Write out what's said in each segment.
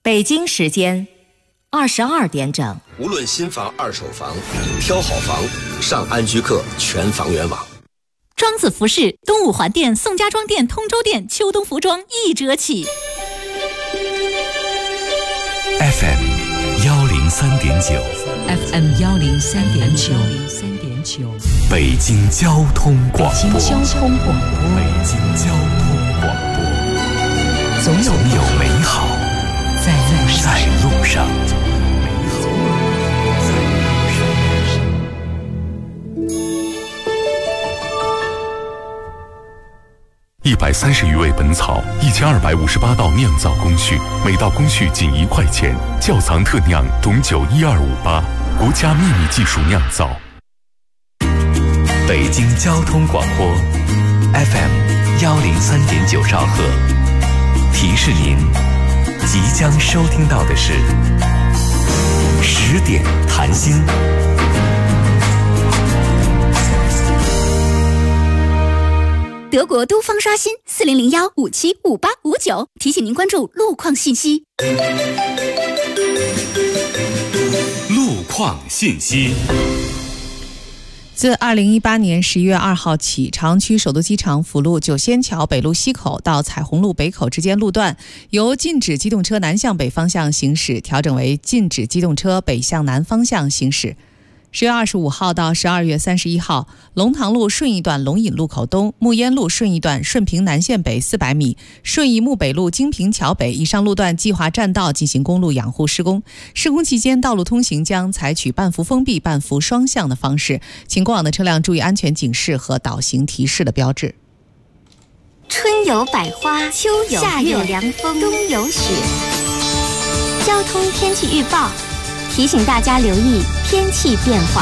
北京时间22点整。 无论新房、二手房，挑好房，上安居客全房源网。 庄子服饰东五环店、宋家庄店、通州店秋冬服装1折起。 FM 103.9 FM 103.9 北京交通广播。 北京交通广播。 北京交通广播。总有美好在路上。130余味本草，1258道酿造工序，每道工序仅1块钱。窖藏特酿董酒12588，国家秘密技术酿造。北京交通广播 FM 103.9兆赫，提示您即将收听到的是10点谈心。 德国都方刷新4001575859，提醒您关注路况信息。 路况信息。 自2018年11月2号起，朝阳区首都机场辅路九仙桥北路西口到彩虹路北口之间路段，由禁止机动车南向北方向行驶调整为禁止机动车北向南方向行驶。10月25号到12月31号，龙塘路顺义段龙引路口东、木烟路顺义段顺平南线北400米、顺义木北路金平桥北以上路段计划占道进行公路养护施工。施工期间，道路通行将采取半幅封闭、半幅双向的方式，请过往的车辆注意安全警示和导行提示的标志。 春有百花，秋有夏有凉风，冬有雪。交通天气预报提醒大家留意天气变化。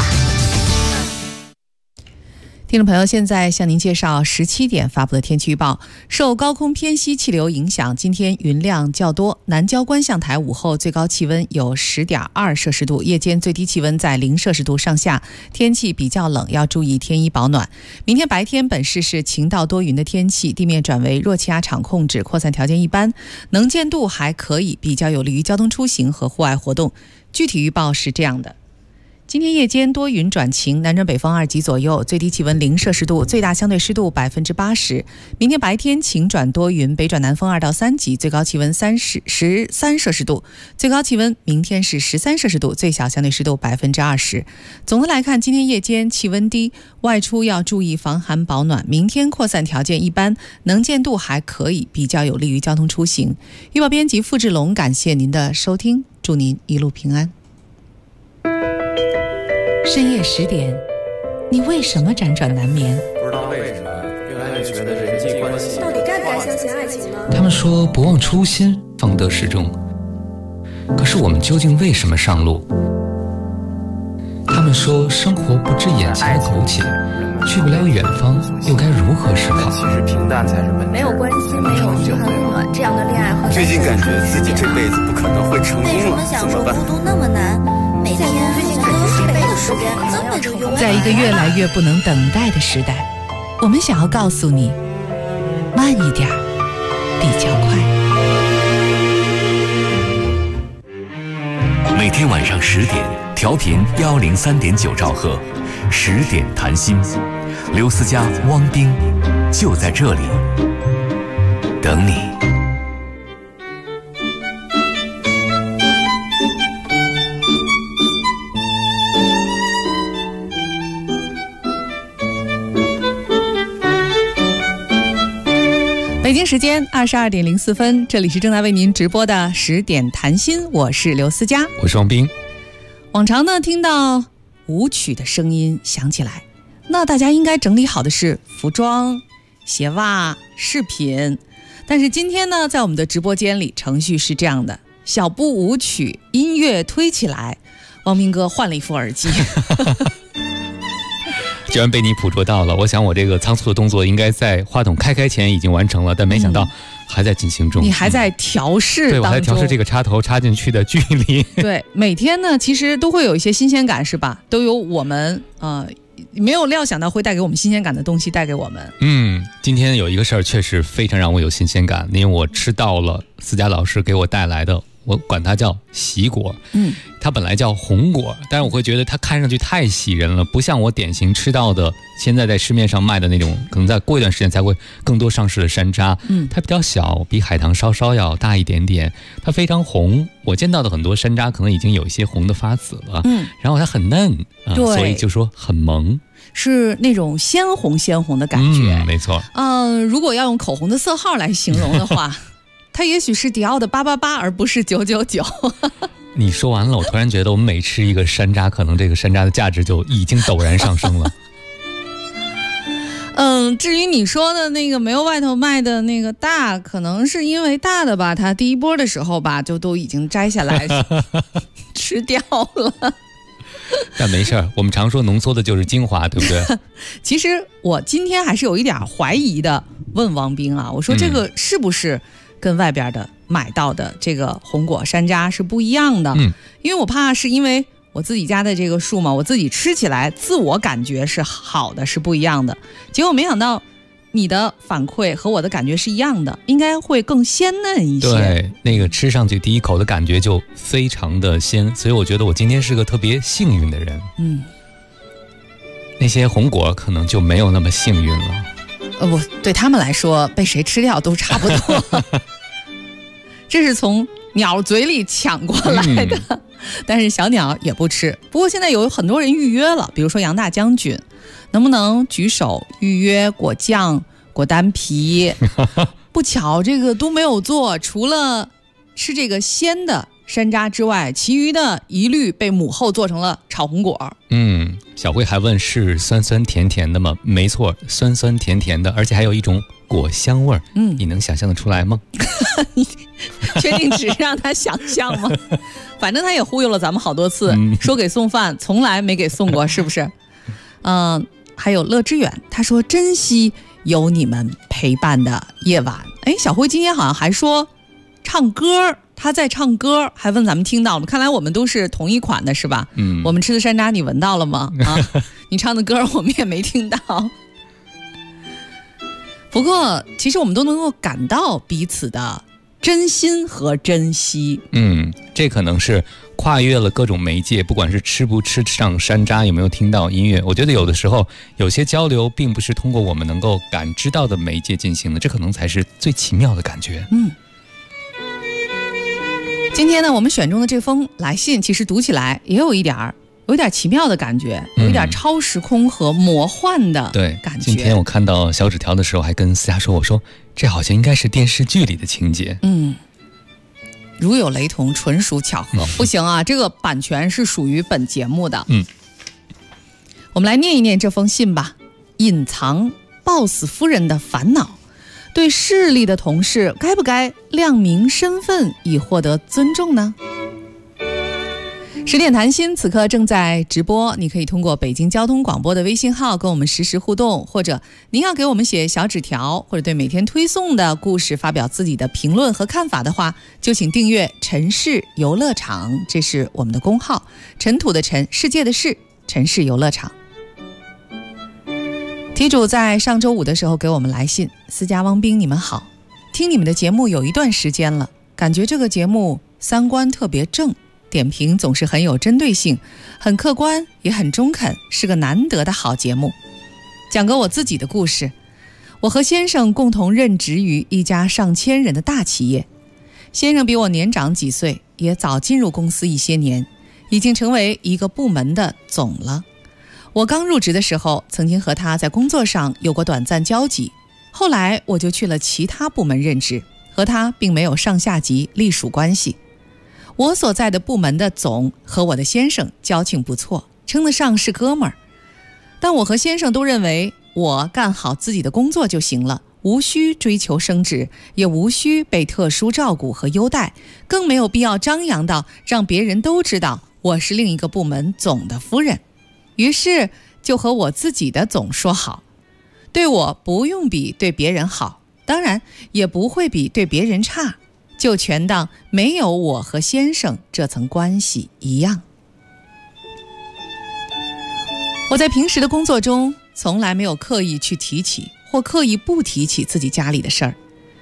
听众朋友，现在向您介绍17点发布的天气预报。受高空偏西气流影响，今天云量较多，南郊观象台午后最高气温有10.2摄氏度，夜间最低气温在0摄氏度上下，天气比较冷，要注意添衣保暖。明天白天本市是晴到多云的天气，地面转为弱气压场控制，扩散条件一般，能见度还可以，比较有利于交通出行和户外活动。具体预报是这样的：今天夜间多云转晴，南转北风2级左右，最低气温0摄氏度，最大相对湿度80%。明天白天晴转多云，北转南风2到3级，最高气温13摄氏度，最高气温明天是13摄氏度，最小相对湿度20%。总的来看，今天夜间气温低，外出要注意防寒保暖。明天扩散条件一般，能见度还可以，比较有利于交通出行。预报编辑付志龙，感谢您的收听，祝您一路平安。深夜10点，你为什么辗转难眠？ 不知道为什么越来越觉得人际关系到底该不该相信爱情呢？ 他们说不忘初心，方得始终。可是我们究竟为什么上路？他们说生活不止眼前的苟且，去不了远方，又该如何是好？ 其实平淡才是本质。 没有关系，没有嘘寒问暖，这样的恋爱和最近感觉自己这辈子不可能会成功了， 为什么享受孤独那么难？每天喝水的时间根本就永远。 在一个越来越不能等待的时代，我们想要告诉你，慢一点，比较快。 每天晚上10点，调频103.9兆赫，10点谈心。刘思佳、汪冰就在这里等你。 北京时间22点04分，这里是正在为您直播的10点谈心，我是刘思佳， 我是王斌。 往常呢，听到舞曲的声音响起来，那大家应该整理好的是服装、鞋袜、饰品。但是今天呢，在我们的直播间里，程序是这样的：小步舞曲，音乐推起来，汪斌哥换了一副耳机。 居然被你捕捉到了，我想我这个仓促的动作应该在话筒开前已经完成了，但没想到还在进行中。 你还在调试当中。 对，我还调试这个插头插进去的距离。 对，每天呢其实都会有一些新鲜感，是吧？都有我们没有料想到会带给我们新鲜感的东西带给我们。 今天有一个事儿确实非常让我有新鲜感，因为我吃到了思佳老师给我带来的我管它叫喜果。它本来叫红果，但是我会觉得它看上去太喜人了，不像我典型吃到的现在在市面上卖的那种，可能再过一段时间才会更多上市的山楂。它比较小，比海棠稍稍要大一点点，它非常红。我见到的很多山楂可能已经有一些红的发紫了，然后它很嫩所以就说很萌， 是那种鲜红的感觉。 没错。 如果要用口红的色号来形容的话，它也许是迪奥的888，而不是999。 你说完了，我突然觉得我们每吃一个山楂，可能这个山楂的价值就已经陡然上升了。 至于你说的那个没有外头卖的那个大，可能是因为大的吧，它第一波的时候吧，就都已经摘下来吃掉了。 但没事儿，我们常说浓缩的就是精华，对不对？ 其实我今天还是有一点怀疑的，问王斌啊，我说这个是不是跟外边的买到的这个红果山楂是不一样的？因为我怕是因为我自己家的这个树嘛，我自己吃起来自我感觉是好的，是不一样的。结果没想到你的反馈和我的感觉是一样的，应该会更鲜嫩一些。 对，那个吃上去第一口的感觉就非常的鲜，所以我觉得我今天是个特别幸运的人。那些红果可能就没有那么幸运了。 不，对他们来说，被谁吃掉都差不多。这是从鸟嘴里抢过来的，但是小鸟也不吃。不过现在有很多人预约了，比如说杨大将军，能不能举手预约果酱、果丹皮？不巧这个都没有做，除了吃这个鲜的山楂之外，其余的一律被母后做成了炒红果。 小慧还问是酸酸甜甜的吗？没错，酸酸甜甜的，而且还有一种果香味儿。你能想象得出来吗？ 你确定只是让他想象吗？反正他也忽悠了咱们好多次，说给送饭，从来没给送过，是不是？还有乐之远，他说珍惜有你们陪伴的夜晚。小辉今天好像还说唱歌，他在唱歌，还问咱们听到了吗？看来我们都是同一款的，是吧？我们吃的山楂你闻到了吗？你唱的歌我们也没听到。不过其实我们都能够感到彼此的真心和珍惜。 这可能是跨越了各种媒介，不管是吃不吃上山楂，有没有听到音乐，我觉得有的时候有些交流并不是通过我们能够感知到的媒介进行的，这可能才是最奇妙的感觉。 今天呢，我们选中的这封来信，其实读起来也有一点奇妙的感觉，有一点超时空和魔幻的感觉。 今天我看到小纸条的时候，还跟思佳说，我说这好像应该是电视剧里的情节。 如有雷同，纯属巧合。不行啊，这个版权是属于本节目的。我们来念一念这封信吧。隐藏 boss 夫人的烦恼，对势力的同事该不该亮明身份以获得尊重呢？10点谈心此刻正在直播，你可以通过北京交通广播的微信号跟我们实时互动，或者您要给我们写小纸条，或者对每天推送的故事发表自己的评论和看法的话，就请订阅陈氏游乐场，这是我们的公号，尘土的尘，世界的世，陈氏游乐场。题主在上周五的时候给我们来信，思佳、汪斌，你们好，听你们的节目有一段时间了，感觉这个节目三观特别正，点评总是很有针对性，很客观也很中肯，是个难得的好节目。讲个我自己的故事，我和先生共同任职于一家上千人的大企业，先生比我年长几岁，也早进入公司一些年，已经成为一个部门的总了。我刚入职的时候，曾经和他在工作上有过短暂交集，后来我就去了其他部门任职，和他并没有上下级隶属关系。我所在的部门的总和我的先生交情不错，称得上是哥们儿。但我和先生都认为我干好自己的工作就行了，无需追求升职，也无需被特殊照顾和优待，更没有必要张扬到让别人都知道我是另一个部门总的夫人。于是就和我自己的总说好，对我不用比对别人好，当然也不会比对别人差，就全当没有我和先生这层关系一样。我在平时的工作中从来没有刻意去提起或刻意不提起自己家里的事儿，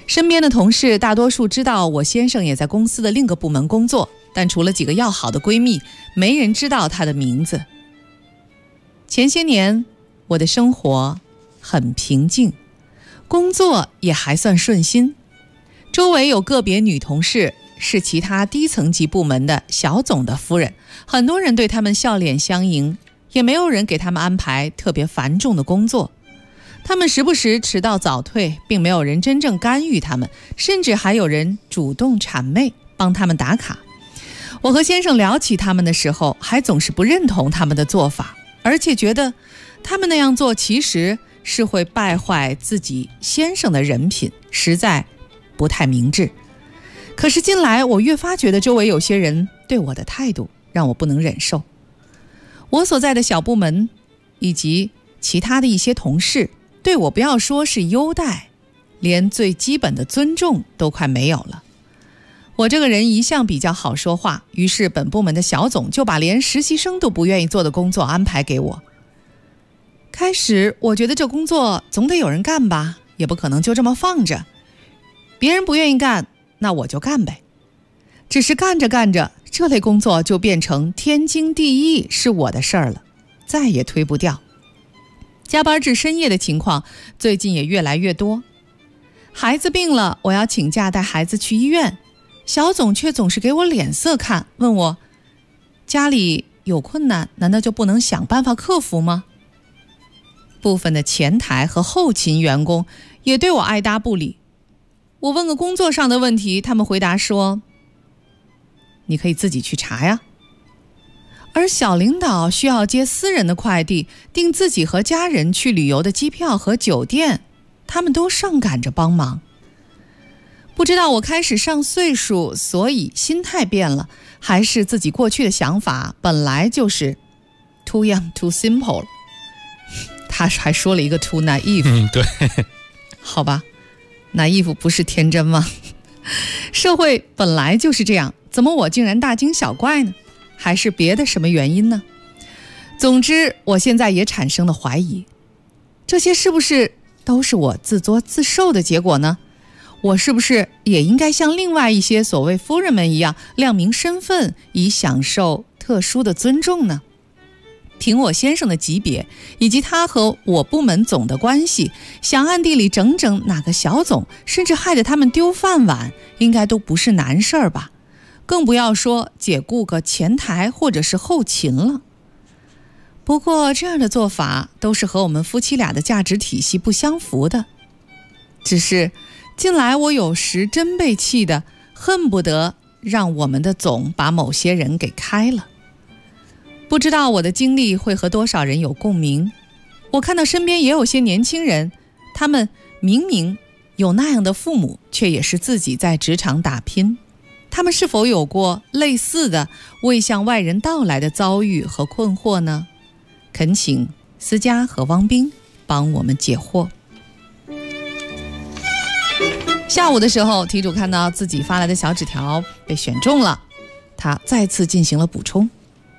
身边的同事大多数知道我先生也在公司的另一个部门工作，但除了几个要好的闺蜜，没人知道他的名字。前些年我的生活很平静，工作也还算顺心，周围有个别女同事是其他低层级部门的小总的夫人，很多人对他们笑脸相迎，也没有人给他们安排特别繁重的工作。他们时不时迟到早退，并没有人真正干预他们，甚至还有人主动谄媚帮他们打卡。我和先生聊起他们的时候，还总是不认同他们的做法，而且觉得他们那样做其实是会败坏自己先生的人品，实在不太明智。可是近来我越发觉得周围有些人对我的态度让我不能忍受。我所在的小部门以及其他的一些同事对我不要说是优待，连最基本的尊重都快没有了。我这个人一向比较好说话，于是本部门的小总就把连实习生都不愿意做的工作安排给我。开始我觉得这工作总得有人干吧，也不可能就这么放着，别人不愿意干，那我就干呗。只是干着干着，这类工作就变成天经地义是我的事儿了，再也推不掉。加班至深夜的情况最近也越来越多。孩子病了，我要请假带孩子去医院，小总却总是给我脸色看，问我家里有困难，难道就不能想办法克服吗？部分的前台和后勤员工也对我爱答不理。我问个工作上的问题，他们回答说你可以自己去查呀。而小领导需要接私人的快递，订自己和家人去旅游的机票和酒店，他们都上赶着帮忙。不知道我开始上岁数，所以心态变了，还是自己过去的想法本来就是 too young too simple。 他还说了一个 too naive。 对， 好吧，naive不是天真吗？社会本来就是这样，怎么我竟然大惊小怪呢？还是别的什么原因呢？总之我现在也产生了怀疑，这些是不是都是我自作自受的结果呢？我是不是也应该像另外一些所谓夫人们一样亮明身份，以享受特殊的尊重呢？凭我先生的级别以及他和我部门总的关系，想暗地里整整哪个小总，甚至害得他们丢饭碗，应该都不是难事儿吧？更不要说解雇个前台或者是后勤了。不过这样的做法都是和我们夫妻俩的价值体系不相符的。只是近来我有时真被气得恨不得让我们的总把某些人给开了。不知道我的经历会和多少人有共鸣。我看到身边也有些年轻人，他们明明有那样的父母，却也是自己在职场打拼。他们是否有过类似的未向外人道来的遭遇和困惑呢？恳请思佳和汪冰帮我们解惑。下午的时候，题主看到自己发来的小纸条被选中了，他再次进行了补充。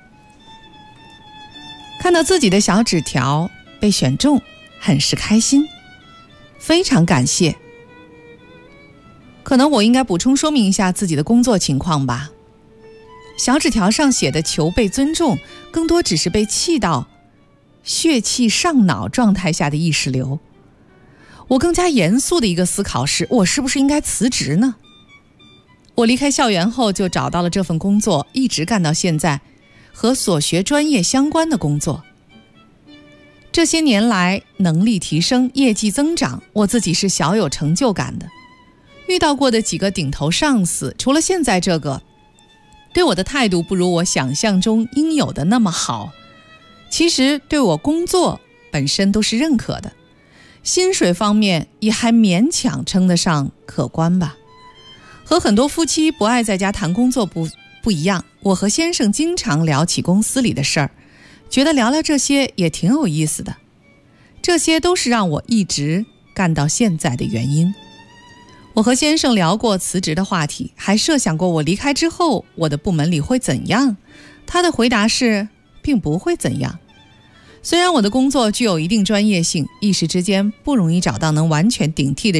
看到自己的小纸条被选中，很是开心，非常感谢。可能我应该补充说明一下自己的工作情况吧。小纸条上写的求被尊重，更多只是被气到血气上脑状态下的意识流。我更加严肃的一个思考是，我是不是应该辞职呢？我离开校园后就找到了这份工作，一直干到现在，和所学专业相关的工作。这些年来能力提升，业绩增长，我自己是小有成就感的。遇到过的几个顶头上司，除了现在这个，对我的态度不如我想象中应有的那么好。其实对我工作本身都是认可的，薪水方面也还勉强称得上可观吧。和很多夫妻不爱在家谈工作不一样，我和先生经常聊起公司里的事儿，觉得聊聊这些也挺有意思的。这些都是让我一直干到现在的原因。我和先生聊过辞职的话题，还设想过我离开之后我的部门里会怎样。他的回答是并不会怎样。虽然我的工作具有一定专业性，一时之间不容易找到能完全顶替的人，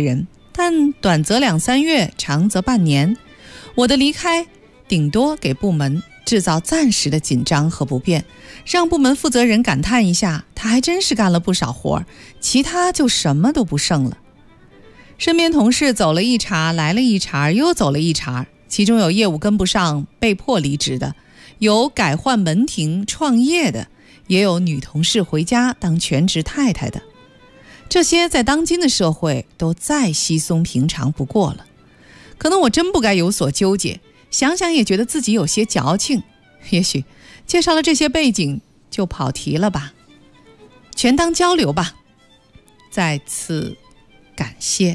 但短则2-3月，长则半年。我的离开顶多给部门制造暂时的紧张和不便，让部门负责人感叹一下，他还真是干了不少活，其他就什么都不剩了。身边同事走了一茬，来了一茬，又走了一茬，其中有业务跟不上被迫离职的，有改换门庭创业的，也有女同事回家当全职太太的。这些在当今的社会都再稀松平常不过了。可能我真不该有所纠结，想想也觉得自己有些矫情。也许介绍了这些背景就跑题了吧，全当交流吧。再次感谢。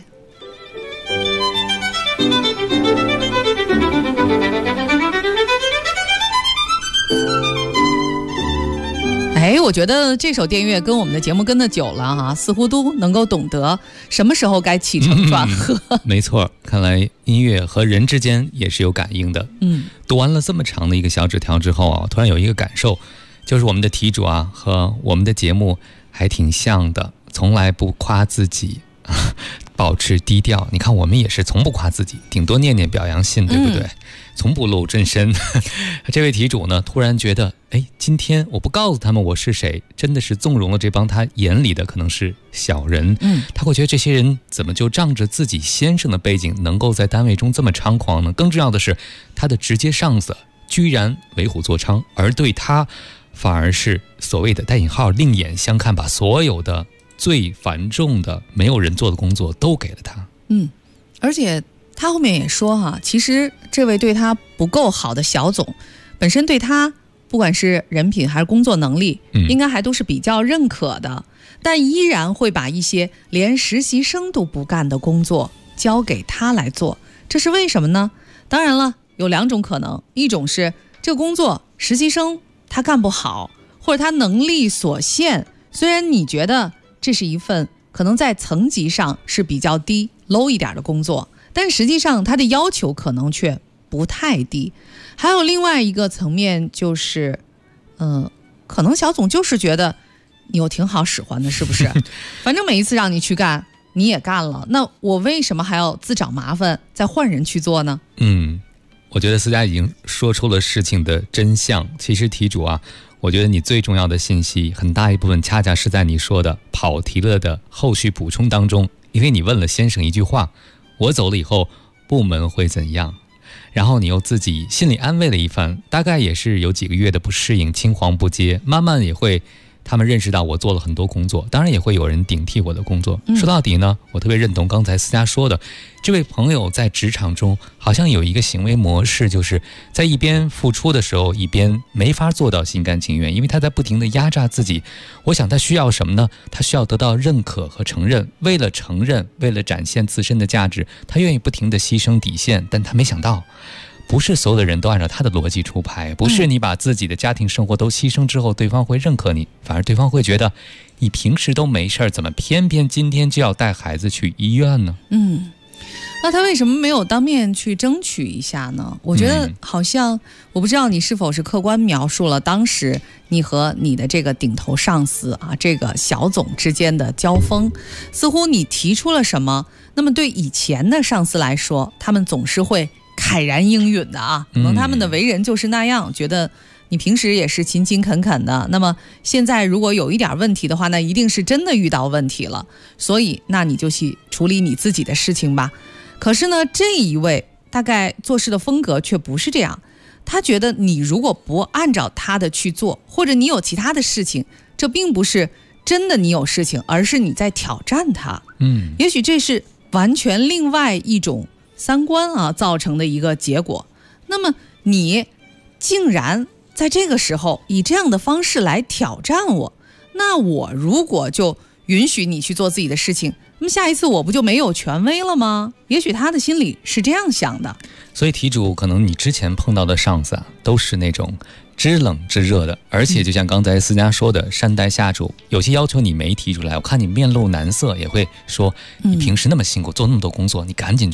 我觉得这首电乐跟我们的节目跟得久了哈，似乎都能够懂得什么时候该起承转合。 没错，看来音乐和人之间也是有感应的。读完了这么长的一个小纸条之后啊，突然有一个感受，就是我们的题主啊和我们的节目还挺像的，从来不夸自己，保持低调。你看我们也是从不夸自己，顶多念念表扬信，对不对？从不露真身。这位题主呢，突然觉得，今天我不告诉他们我是谁，真的是纵容了这帮他眼里的可能是小人。他会觉得这些人怎么就仗着自己先生的背景，能够在单位中这么猖狂呢？更重要的是，他的直接上司居然为虎作伥，而对他反而是所谓的带引号另眼相看，把所有的最繁重的没有人做的工作都给了他。 而且他后面也说哈，其实这位对他不够好的小总本身对他不管是人品还是工作能力，应该还都是比较认可的，但依然会把一些连实习生都不干的工作交给他来做。这是为什么呢？当然了，有2种可能，一种是这个工作实习生他干不好，或者他能力所限，虽然你觉得这是一份可能在层级上是比较低 low 一点的工作，但实际上他的要求可能却不太低。还有另外一个层面就是可能小总就是觉得你有挺好使唤的，是不是？反正每一次让你去干你也干了，那我为什么还要自找麻烦再换人去做呢？ 我觉得思佳已经说出了事情的真相。其实题主啊，我觉得你最重要的信息很大一部分恰恰是在你说的跑题了的后续补充当中。因为你问了先生一句话，我走了以后部门会怎样，然后你又自己心里安慰了一番，大概也是有几个月的不适应，青黄不接，慢慢也会他们认识到我做了很多工作，当然也会有人顶替我的工作。说到底呢，我特别认同刚才思佳说的，这位朋友在职场中好像有一个行为模式，就是在一边付出的时候一边没法做到心甘情愿，因为他在不停地压榨自己。我想他需要什么呢？他需要得到认可和承认，为了承认，为了展现自身的价值，他愿意不停地牺牲底线。但他没想到不是所有的人都按照他的逻辑出牌，不是你把自己的家庭生活都牺牲之后对方会认可你，反而对方会觉得你平时都没事，怎么偏偏今天就要带孩子去医院呢？ 那他为什么没有当面去争取一下呢？我觉得好像我不知道你是否是客观描述了当时你和你的这个顶头上司啊，这个小总之间的交锋，似乎你提出了什么，那么对以前的上司来说，他们总是会慨然应允的啊，可能他们的为人就是那样，觉得你平时也是勤勤恳恳的，那么现在如果有一点问题的话，那一定是真的遇到问题了，所以那你就去处理你自己的事情吧。可是呢，这一位大概做事的风格却不是这样，他觉得你如果不按照他的去做，或者你有其他的事情，这并不是真的你有事情，而是你在挑战他。也许这是完全另外一种三观啊造成的一个结果。那么你竟然在这个时候以这样的方式来挑战我，那我如果就允许你去做自己的事情，那么下一次我不就没有权威了吗？也许他的心里是这样想的。 所以题主可能你之前碰到的上司啊，都是那种知冷知热的，而且就像刚才思佳说的，善待下属，有些要求你没提出来，我看你面露难色，也会说你平时那么辛苦做那么多工作，你赶紧去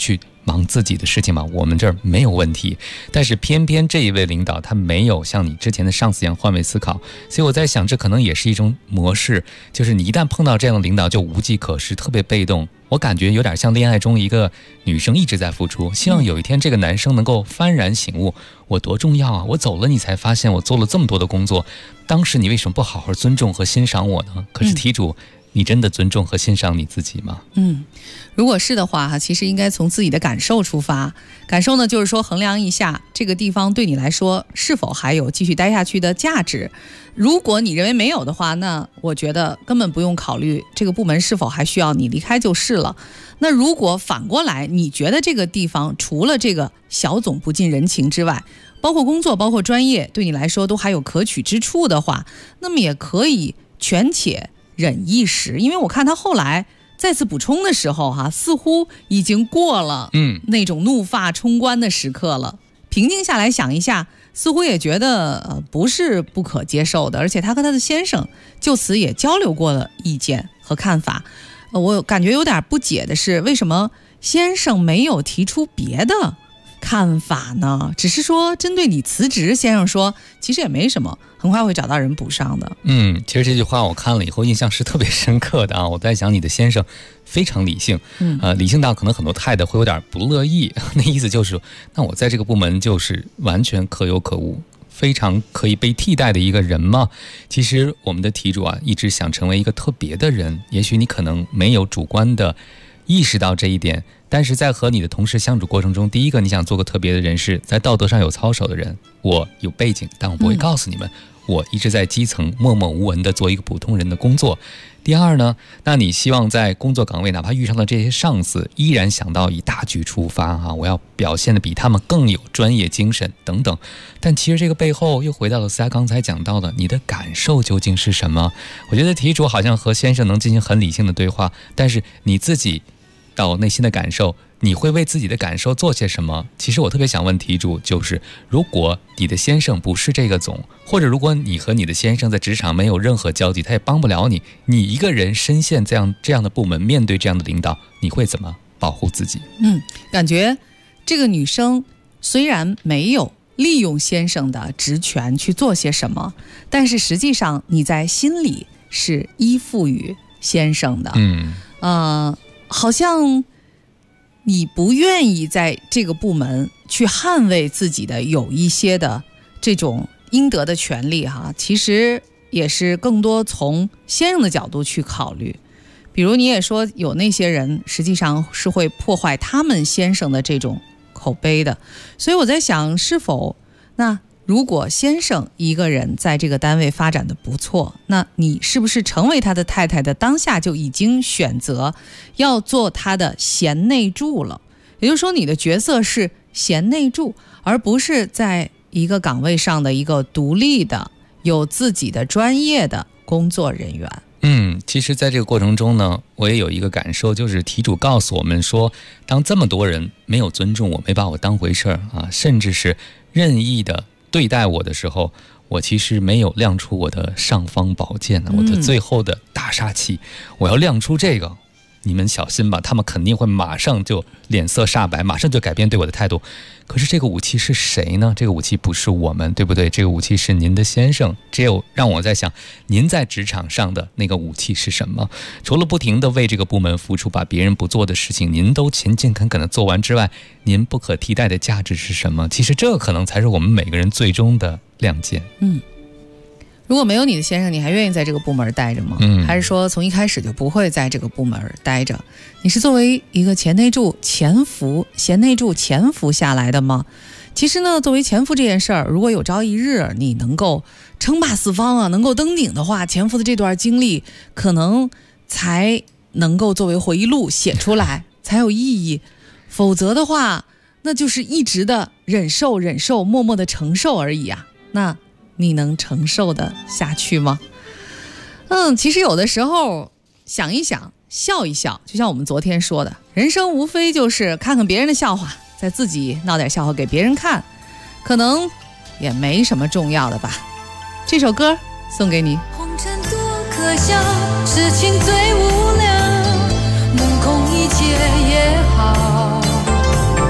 忙自己的事情嘛，我们这儿没有问题。但是偏偏这一位领导他没有像你之前的上司一样换位思考，所以我在想这可能也是一种模式，就是你一旦碰到这样的领导就无计可施，特别被动。我感觉有点像恋爱中一个女生一直在付出，希望有一天这个男生能够幡然醒悟，我多重要啊，我走了你才发现我做了这么多的工作，当时你为什么不好好尊重和欣赏我呢？可是题主，你真的尊重和欣赏你自己吗？ 如果是的话，其实应该从自己的感受出发。感受呢，就是说衡量一下这个地方对你来说是否还有继续待下去的价值。如果你认为没有的话，那我觉得根本不用考虑这个部门是否还需要你，离开就是了。那如果反过来，你觉得这个地方除了这个小总不近人情之外，包括工作包括专业对你来说都还有可取之处的话，那么也可以权且忍一时。因为我看他后来再次补充的时候似乎已经过了那种怒发冲冠的时刻了，平静下来想一下，似乎也觉得不是不可接受的。而且他和他的先生就此也交流过了意见和看法。我感觉有点不解的是，为什么先生没有提出别的看法呢？只是说针对你辞职，先生说其实也没什么，很快会找到人补上的。 其实这句话我看了以后印象是特别深刻的啊！我在想你的先生非常理性，理性到可能很多太太会有点不乐意。那意思就是，那我在这个部门就是完全可有可无，非常可以被替代的一个人吗？其实我们的题主一直想成为一个特别的人，也许你可能没有主观的意识到这一点，但是在和你的同事相处过程中，第一个你想做个特别的人，是在道德上有操守的人。我有背景，但我不会告诉你们，我一直在基层默默无闻的做一个普通人的工作。第二呢，那你希望在工作岗位哪怕遇上了这些上司，依然想到以大局出发我要表现的比他们更有专业精神等等。但其实这个背后又回到了思佳刚才讲到的，你的感受究竟是什么？我觉得题主好像和先生能进行很理性的对话，但是你自己到内心的感受，你会为自己的感受做些什么？其实我特别想问题主，就是如果你的先生不是这个总，或者如果你和你的先生在职场没有任何交集，他也帮不了你，你一个人深陷这样的部门，面对这样的领导，你会怎么保护自己？ 感觉这个女生虽然没有利用先生的职权去做些什么，但是实际上你在心里是依附于先生的。好像你不愿意在这个部门去捍卫自己的有一些的这种应得的权利其实也是更多从先生的角度去考虑。比如你也说有那些人实际上是会破坏他们先生的这种口碑的，所以我在想，是否那如果先生一个人在这个单位发展的不错，那你是不是成为他的太太的当下就已经选择要做他的贤内助了？也就是说你的角色是贤内助，而不是在一个岗位上的一个独立的有自己的专业的工作人员。 其实在这个过程中呢，我也有一个感受，就是题主告诉我们说，当这么多人没有尊重我，没把我当回事甚至是任意的对待我的时候，我其实没有亮出我的尚方宝剑我的最后的大杀器，我要亮出这个，你们小心吧，他们肯定会马上就脸色煞白，马上就改变对我的态度。可是这个武器是谁呢？这个武器不是我们，对不对？这个武器是您的先生。只有让我在想，您在职场上的那个武器是什么？除了不停地为这个部门付出，把别人不做的事情您都勤勤恳恳地做完之外，您不可替代的价值是什么？其实这可能才是我们每个人最终的亮剑。 如果没有你的先生，你还愿意在这个部门待着吗？还是说从一开始就不会在这个部门待着？你是作为一个贤内助潜伏下来的吗？其实呢，作为潜伏这件事儿，如果有朝一日你能够称霸四方能够登顶的话，潜伏的这段经历可能才能够作为回忆录写出来才有意义。否则的话，那就是一直的忍受默默的承受而已那你能承受得下去吗？其实有的时候想一想，笑一笑，就像我们昨天说的，人生无非就是看看别人的笑话，再自己闹点笑话给别人看，可能也没什么重要的吧。这首歌送给你。 红尘多可笑，痴情最无聊，目空一切也好，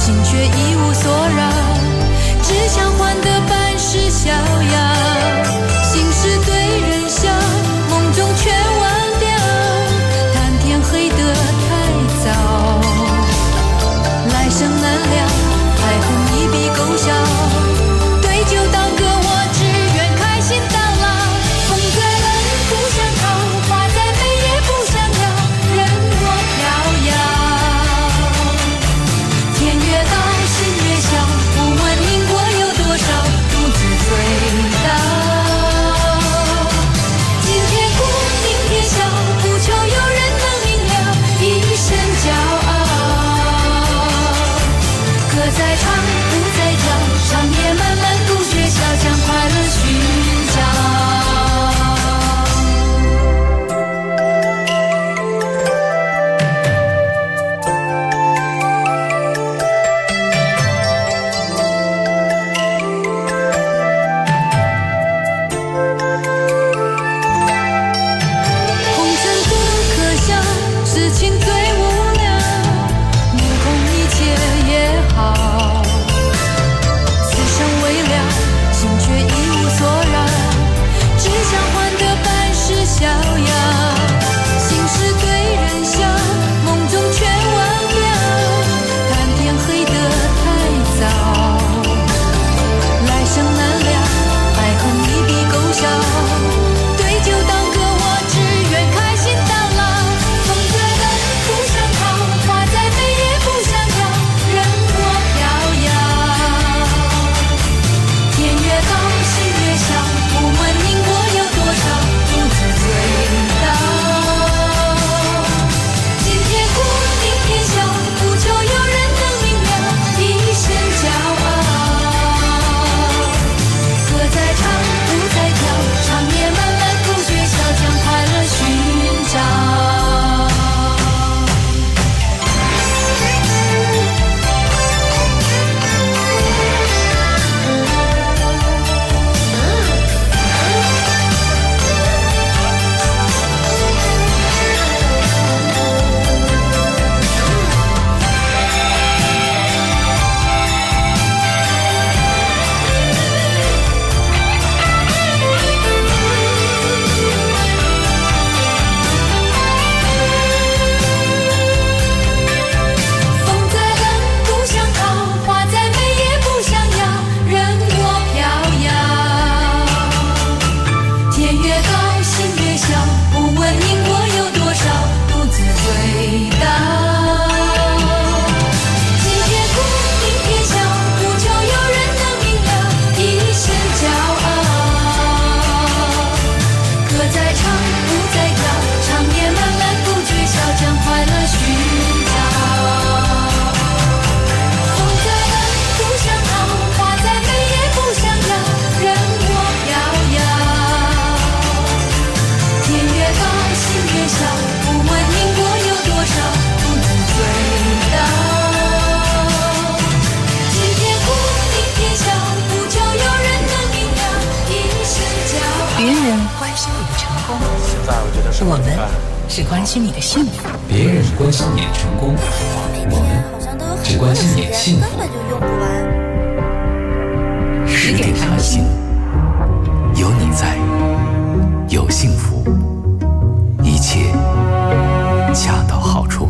心却一无所扰，只想换得半世逍遥。心事对人笑，梦中全忘掉，谈天黑得太早，来生难料，爱恨一笔勾销，对酒当歌，我只愿开心到老。风再冷不想逃，花再美也不想要，任我飘摇。天越高，心越小，不问因果有多少，独自醉倒。今天哭，明天笑，不求有人能明了，一身骄傲。歌在唱，舞在跳，长夜漫漫不觉晓，将快乐寻找。 我们是关心你的幸福， 别人关心你的成功，我们只关心你的幸福。 根本就用不完。 10点谈心，有你在，有幸福，一切恰到好处。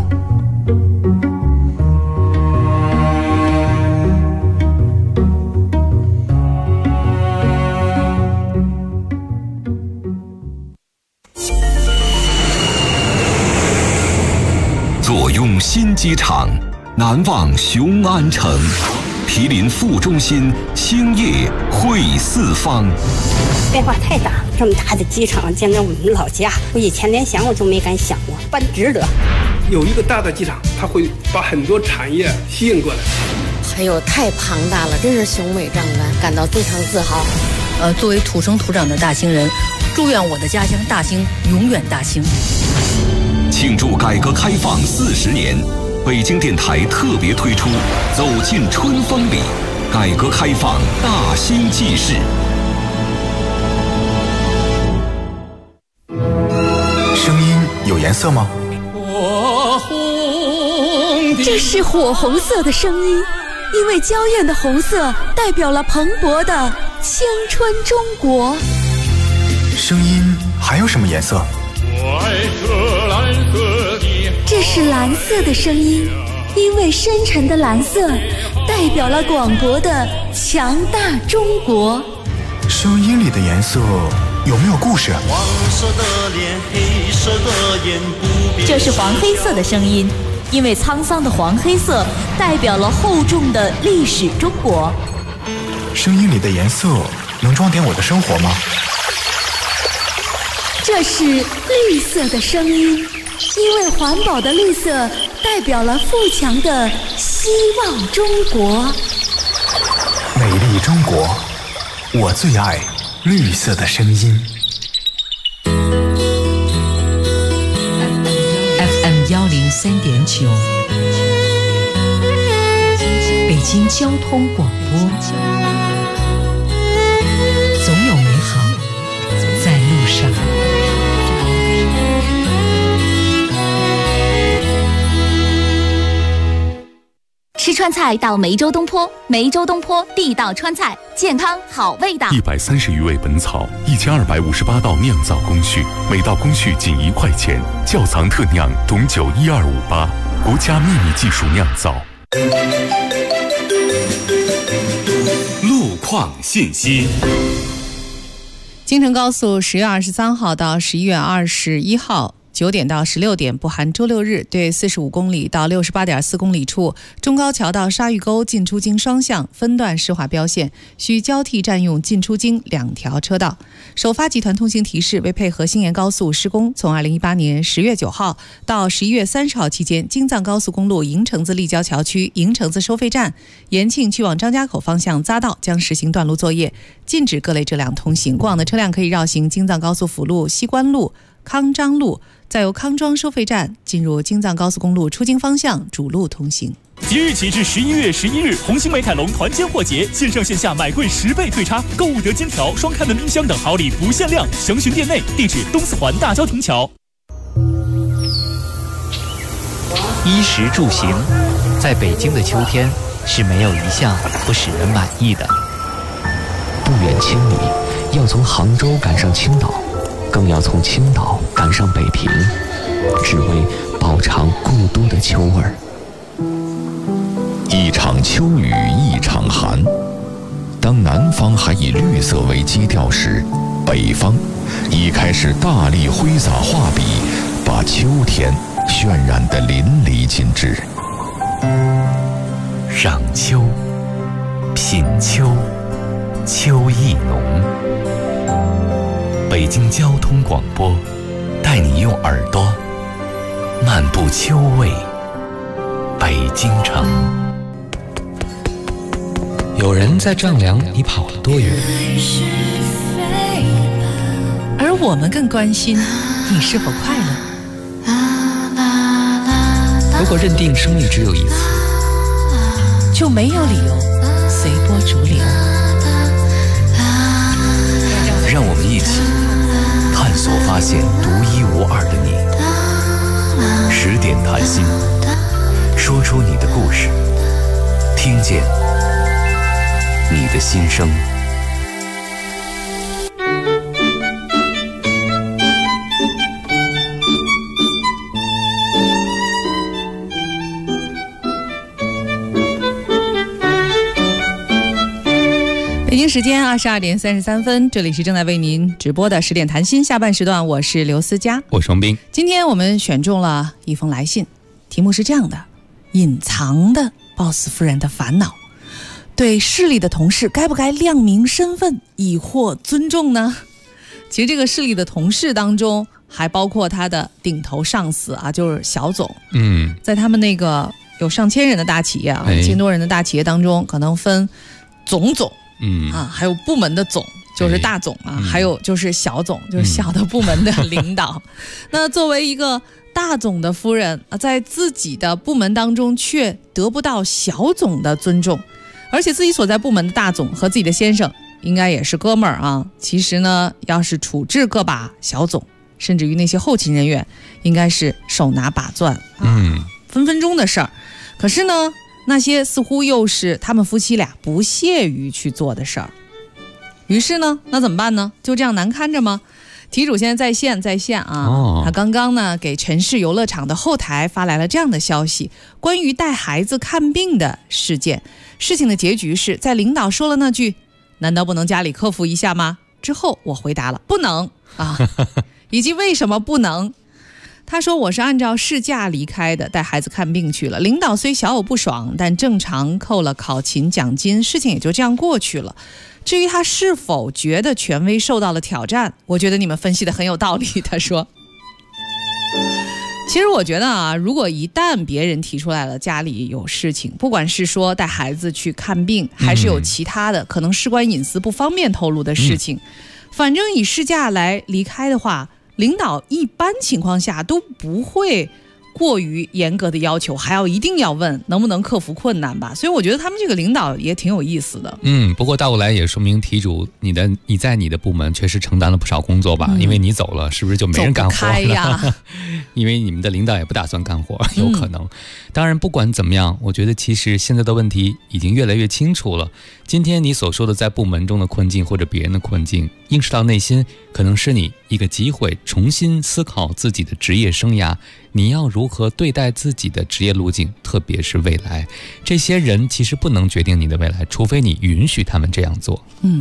坐拥新机场，难忘雄安城，毗邻副中心，兴业汇四方。 变化太大，这么大的机场，简直我们老家，我以前连想我都没敢想过，办值得。 有一个大的机场，它会把很多产业吸引过来。 哎呦，太庞大了，真是雄伟壮观，感到非常自豪。 作为土生土长的大兴人，祝愿我的家乡大兴永远大兴。 庆祝改革开放40年，北京电台特别推出《走进春风里》，改革开放大兴纪事。 声音有颜色吗？ 这是火红色的声音， 因为娇艳的红色代表了蓬勃的青春中国。 声音还有什么颜色？ 我爱这蓝色的， 这是蓝色的声音，因为深沉的蓝色代表了广博的强大中国。 声音里的颜色有没有故事？ 黄色的脸，黑色的眼，不变。 这是黄黑色的声音，因为沧桑的黄黑色代表了厚重的历史中国。 声音里的颜色能装点我的生活吗？ 这是绿色的声音，因为环保的绿色代表了富强的希望中国。 美丽中国，我最爱绿色的声音。 FM 103.9，北京交通广播，总有美好在路上。 吃川菜到梅州东坡，梅州东坡地道川菜，健康好味道。 130余味本草，1258道酿造工序，每道工序仅1块钱。窖藏特酿董酒12588，国家秘密技术酿造。 路况信息。 京承高速10月23号到11月21号9点到16点，不含周六日，对45公里到68.4公里处，中高桥到沙峪沟进出京双向分段施划标线，需交替占用进出京2条车道。首发集团通行提示，为配合新延高速施工，从2018年10月9号到11月30号期间，京藏高速公路营城子立交桥区营城子收费站、延庆去往张家口方向匝道将实行断路作业，禁止各类车辆通行。过往的车辆可以绕行京藏高速辅路、西关路、康庄路，再由康庄收费站进入京藏高速公路出京方向主路通行。 即日起至11月11日，红星美凯龙团坚货节，线上线下买贵10倍退差，购物得金条、双开门冰箱等好礼不限量，详询店内。地址：东四环大郊亭桥。 衣食住行，在北京的秋天是没有一项不使人满意的。 不远千里，要从杭州赶上青岛，更要从青岛赶上北平，只为饱尝故都的秋味儿。 一场秋雨一场寒，当南方还以绿色为基调时，北方已开始大力挥洒画笔，把秋天渲染得淋漓尽致。 赏秋，品秋，秋意浓。北京交通广播带你用耳朵漫步秋味北京城。 有人在丈量你跑了多远， 而我们更关心你是否快乐。 如果认定生命只有一次， 就没有理由随波逐流。 让我们一起探索发现独一无二的你。10点谈心，说出你的故事，听见你的心声。 北京时间22点33分，这里是正在为您直播的10点谈心，下半时段我是刘思佳， 我是王斌。 今天我们选中了一封来信，题目是这样的：隐藏的 boss 夫人的烦恼，对势力的同事该不该亮明身份以获尊重呢？其实这个势力的同事当中还包括他的顶头上司啊，就是小总。在他们那个有上千人的大企业啊，1000多人的大企业当中，可能分总还有部门的总，就是大总啊，还有就是小总，就是小的部门的领导。那作为一个大总的夫人，在自己的部门当中却得不到小总的尊重，而且自己所在部门的大总和自己的先生应该也是哥们儿啊。其实呢，要是处置个把小总，甚至于那些后勤人员，应该是手拿把攥，分分钟的事儿。可是呢， 那些似乎又是他们夫妻俩不屑于去做的事儿。于是呢，那怎么办呢？就这样难堪着吗？题主现在在线啊，他刚刚呢给城市游乐场的后台发来了这样的消息，关于带孩子看病的事件。事情的结局是在领导说了那句难道不能家里克服一下吗之后，我回答了不能啊，以及为什么不能。他说我是按照事假离开的，带孩子看病去了，领导虽小有不爽，但正常扣了考勤奖金，事情也就这样过去了。至于他是否觉得权威受到了挑战，我觉得你们分析的很有道理。他说其实我觉得啊，如果一旦别人提出来了家里有事情，不管是说带孩子去看病，还是有其他的可能事关隐私不方便透露的事情，反正以事假来离开的话，领导一般情况下都不会过于严格的要求，还要一定要问能不能克服困难吧。所以我觉得他们这个领导也挺有意思的。 不过倒过来也说明题主你在你的部门确实承担了不少工作吧，因为你走了是不是就没人干活了？走不开呀因为你们的领导也不打算干活，有可能。当然不管怎么样，我觉得其实现在的问题已经越来越清楚了。今天你所说的在部门中的困境或者别人的困境，映射到内心可能是你一个机会，重新思考自己的职业生涯，你要如何对待自己的职业路径，特别是未来。这些人其实不能决定你的未来，除非你允许他们这样做。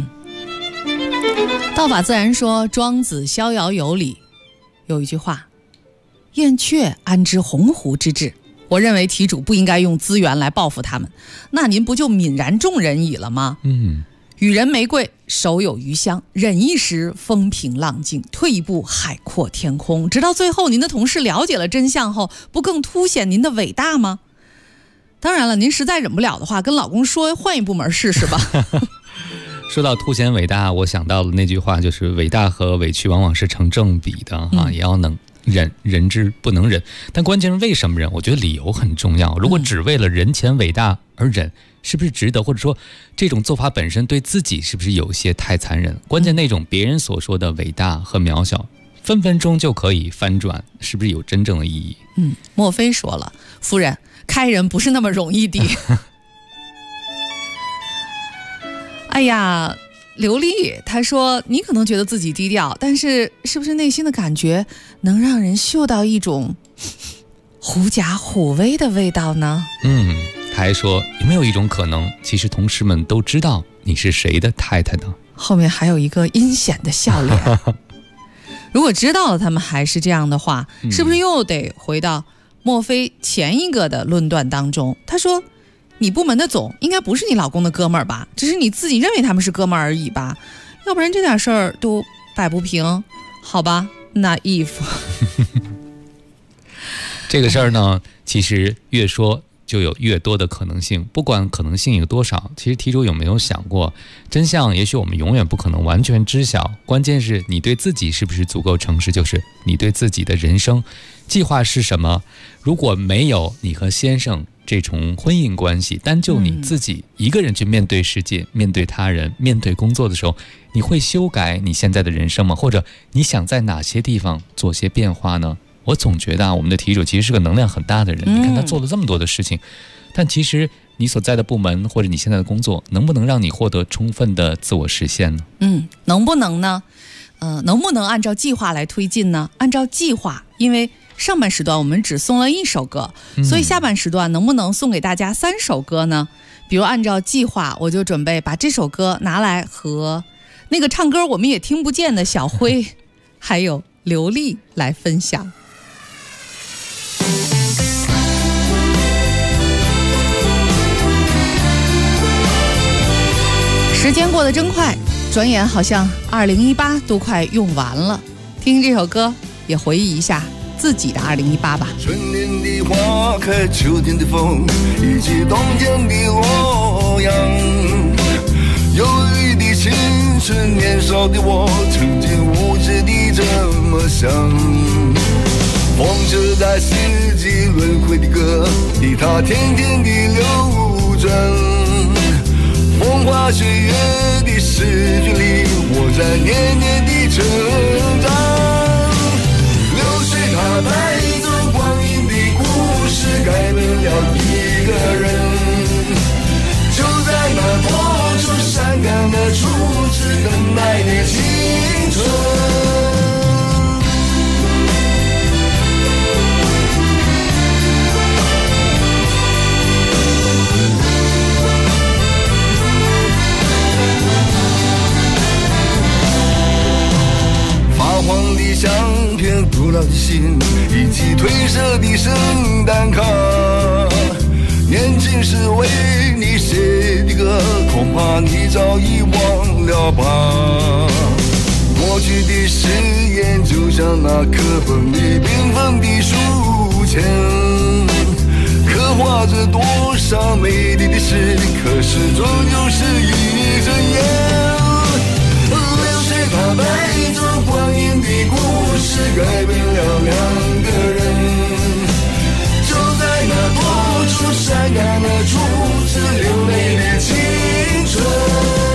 道法自然说，庄子逍遥游里有一句话，燕雀安知鸿鹄之志。我认为题主不应该用资源来报复他们，那您不就泯然众人矣了吗？予人玫瑰，手有余香，忍一时风平浪静，退一步海阔天空。直到最后您的同事了解了真相后，不更凸显您的伟大吗？当然了，您实在忍不了的话，跟老公说换一部门试试吧说到凸显伟大，我想到了那句话，就是伟大和委屈往往是成正比的也要能忍之不能忍。但关键是为什么忍？我觉得理由很重要。如果只为了人前伟大而忍，是不是值得？或者说这种做法本身对自己是不是有些太残忍？关键那种别人所说的伟大和渺小，分分钟就可以翻转，是不是有真正的意义？ 莫非说了，夫人开人不是那么容易的哎呀，刘丽她说你可能觉得自己低调，但是是不是内心的感觉能让人嗅到一种狐假虎威的味道呢？ 他还说有没有一种可能，其实同事们都知道你是谁的太太呢？ 后面还有一个阴险的笑脸如果知道了他们还是这样的话，是不是又得回到莫非前一个的论断当中？他说你部门的总应该不是你老公的哥们儿吧，只是你自己认为他们是哥们儿而已吧，要不然这点事儿都摆不平，好吧？那if 这个事儿呢，其实越说就有越多的可能性，不管可能性有多少，其实题主有没有想过，真相也许我们永远不可能完全知晓，关键是你对自己是不是足够诚实，就是你对自己的人生计划是什么。如果没有你和先生这种婚姻关系，单就你自己一个人去面对世界，面对他人，面对工作的时候，你会修改你现在的人生吗？或者你想在哪些地方做些变化呢？我总觉得我们的题主其实是个能量很大的人，你看他做了这么多的事情，但其实你所在的部门或者你现在的工作能不能让你获得充分的自我实现呢？ 能不能呢？能不能按照计划来推进呢？按照计划，因为上半时段我们只送了1首歌，所以下半时段能不能送给大家3首歌呢？比如按照计划，我就准备把这首歌拿来和那个唱歌我们也听不见的小辉还有刘丽来分享。时间过得真快，转眼好像2018都快用完了。听这首歌，也回忆一下自己的2018吧。 春天的花开，秋天的风，以及冬天的洛阳。忧郁的青春，年少的我，曾经无知地这么想。风车在四季轮回的歌里，它天天地流转。风花雪月的诗句里，我在年年地成长。流水它带走光阴的故事，改变了一个人。 的青春。黄的相片，古老的信，以及褪色的圣诞卡。年轻时为你写的歌，恐怕你早已忘了吧。过去的誓言，就像那课本里缤纷的书签，刻画着多少美丽的诗，可是终究是一阵烟。流水它带走光阴的故事，改变了两个人，就在那多处晒干了初次流泪的青春。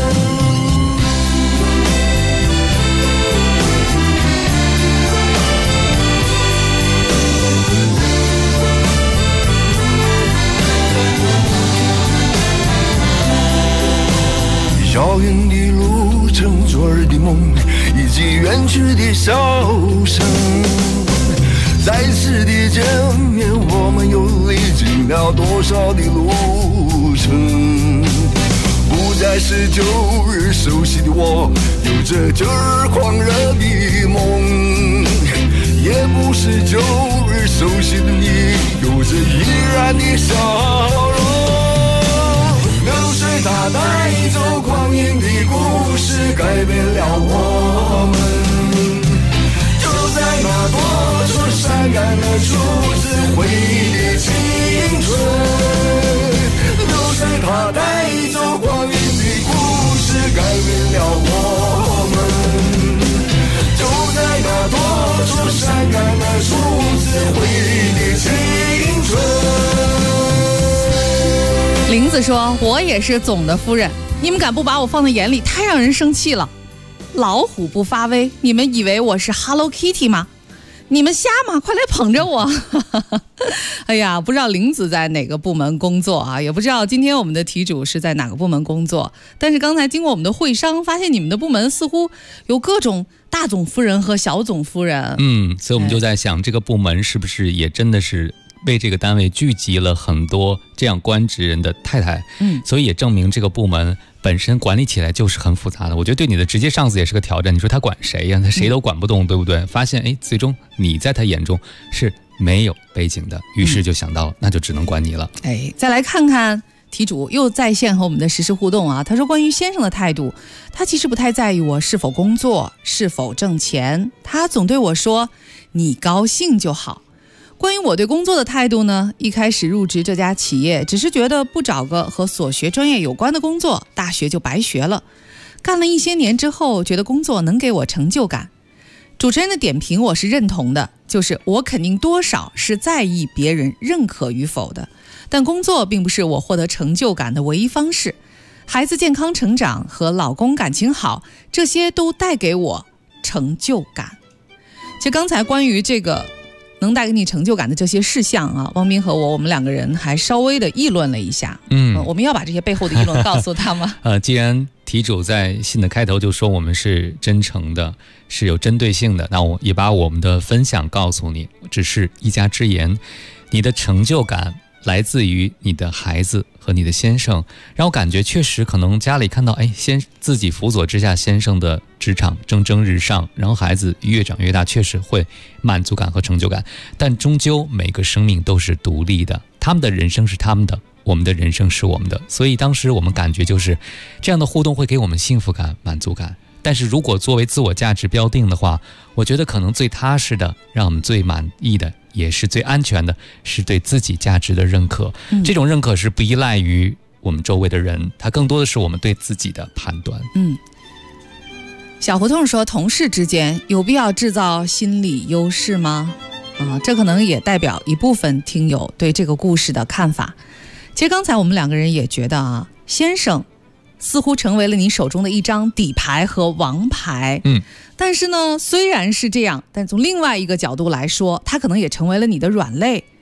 遥远的路程，昨日的梦，以及远去的笑声。再次的见面，我们又历经了多少的路程？不再是旧日熟悉的我，有着旧日狂热的梦，也不是旧日熟悉的你，有着依然的笑容。流水它带走光阴的故事，改变了我们，就在那多处晒干了初次回忆的青春。流水它带走光阴的故事，改变了我们，就在那多处晒干了初次回忆的青春。 林子说，我也是总的夫人，你们敢不把我放在眼里，太让人生气了。老虎不发威，你们以为我是 Hello Kitty 吗？你们瞎吗？快来捧着我。哎呀，不知道林子在哪个部门工作啊，也不知道今天我们的题主是在哪个部门工作，但是刚才经过我们的会商，发现你们的部门似乎有各种大总夫人和小总夫人。 所以我们就在想，这个部门是不是也真的是为这个单位聚集了很多这样官职人的太太，所以也证明这个部门本身管理起来就是很复杂的。我觉得对你的直接上司也是个挑战，你说他管谁呀？他谁都管不动，对不对？发现最终你在他眼中是没有背景的，于是就想到那就只能管你了。 再来看看题主又在线和我们的实时互动啊。他说，关于先生的态度，他其实不太在意我是否工作，是否挣钱，他总对我说你高兴就好。关于我对工作的态度呢，一开始入职这家企业，只是觉得不找个和所学专业有关的工作，大学就白学了。干了一些年之后，觉得工作能给我成就感。主持人的点评我是认同的，就是我肯定多少是在意别人认可与否的，但工作并不是我获得成就感的唯一方式。孩子健康成长和老公感情好，这些都带给我成就感。其实刚才关于这个能带给你成就感的这些事项啊，汪斌和我们两个人还稍微的议论了一下。我们要把这些背后的议论告诉他吗？ 既然题主在信的开头就说我们是真诚的，是有针对性的，那我也把我们的分享告诉你，只是一家之言。你的成就感来自于你的孩子和你的先生，让我感觉确实可能家里看到自己辅佐之下先生的职场蒸蒸日上，然后孩子越长越大，确实会满足感和成就感。但终究每个生命都是独立的，他们的人生是他们的，我们的人生是我们的，所以当时我们感觉就是这样的互动会给我们幸福感、满足感。但是如果作为自我价值标定的话，我觉得可能最踏实的，让我们最满意的，也是最安全的，是对自己价值的认可。这种认可是不依赖于我们周围的人，它更多的是我们对自己的判断。 小胡同说，同事之间有必要制造心理优势吗？这可能也代表一部分听友对这个故事的看法。其实刚才我们两个人也觉得先生似乎成为了你手中的一张底牌和王牌。但是呢，虽然是这样，但从另外一个角度来说，他可能也成为了你的软肋。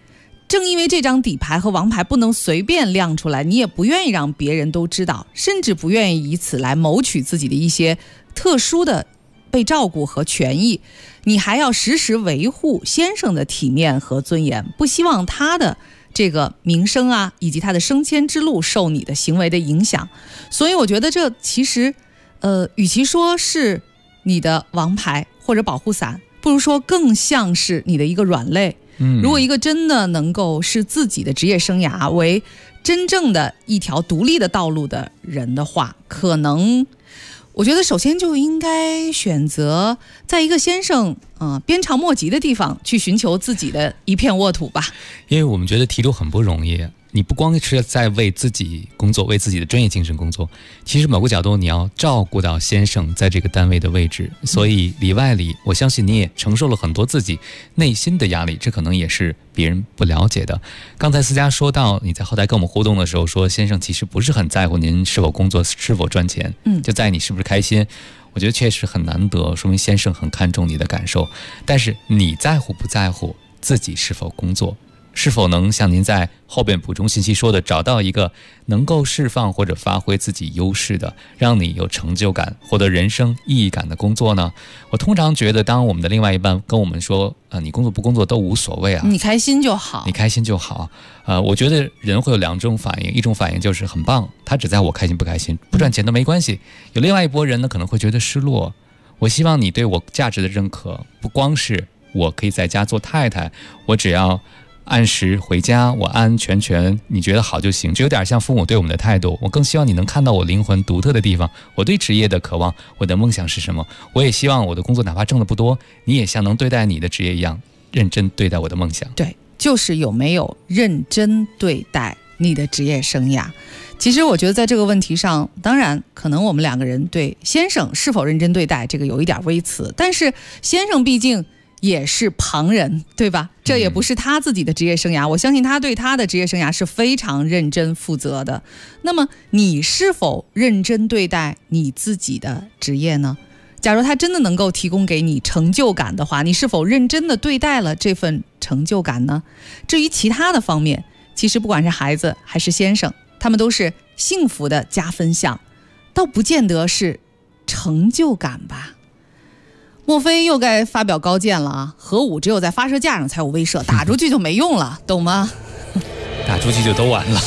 正因为这张底牌和王牌不能随便亮出来，你也不愿意让别人都知道，甚至不愿意以此来谋取自己的一些特殊的被照顾和权益，你还要时时维护先生的体面和尊严，不希望他的这个名声啊，以及他的升迁之路受你的行为的影响。所以我觉得这其实与其说是你的王牌或者保护伞，不如说更像是你的一个软肋。如果一个真的能够视自己的职业生涯为真正的一条独立的道路的人的话，可能我觉得首先就应该选择在一个先生鞭长莫及的地方去寻求自己的一片沃土吧。 因为我们觉得提督很不容易，你不光是在为自己工作，为自己的专业精神工作，其实某个角度你要照顾到先生在这个单位的位置，所以里外里我相信你也承受了很多自己内心的压力，这可能也是别人不了解的。刚才思佳说到你在后台跟我们互动的时候说，先生其实不是很在乎您是否工作是否赚钱，就在你是不是开心。我觉得确实很难得，说明先生很看重你的感受。但是你在乎不在乎自己是否工作，是否能像您在后边补充信息说的，找到一个能够释放或者发挥自己优势的，让你有成就感、获得人生意义感的工作呢？我通常觉得，当我们的另外一半跟我们说，你工作不工作都无所谓啊， 你开心就好， 你开心就好。我觉得人会有两种反应，一种反应就是很棒，他只在我开心不开心，不赚钱都没关系。有另外一拨人呢，可能会觉得失落。我希望你对我价值的认可，不光是我可以在家做太太，我只要按时回家，我安安全全，你觉得好就行。这有点像父母对我们的态度，我更希望你能看到我灵魂独特的地方，我对职业的渴望，我的梦想是什么。我也希望我的工作哪怕挣得不多，你也像能对待你的职业一样认真对待我的梦想。 对，就是有没有认真对待你的职业生涯。其实我觉得在这个问题上，当然可能我们两个人对先生是否认真对待这个有一点微词，但是先生毕竟也是旁人，对吧？这也不是他自己的职业生涯，我相信他对他的职业生涯是非常认真负责的。那么你是否认真对待你自己的职业呢？假如他真的能够提供给你成就感的话，你是否认真的对待了这份成就感呢？至于其他的方面，其实不管是孩子还是先生，他们都是幸福的加分项，倒不见得是成就感吧。莫非又该发表高见了啊？核武只有在发射架上才有威慑，打出去就没用了，懂吗？ 打出去就都完了。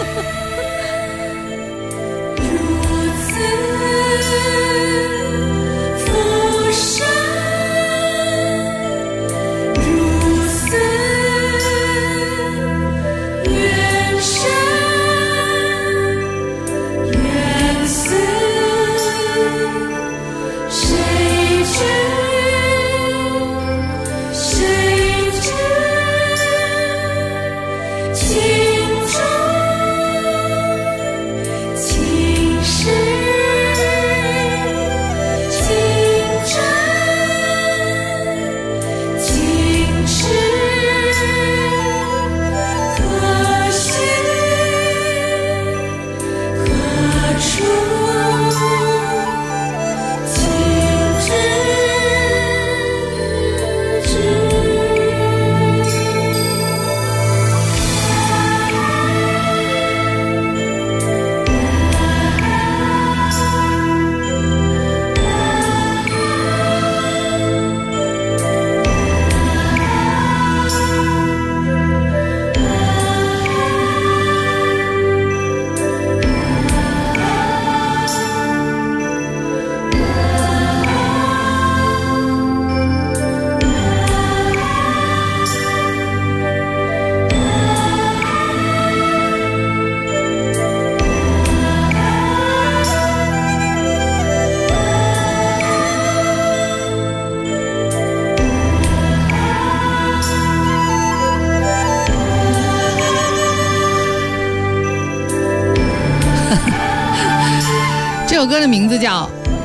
这首歌的名字叫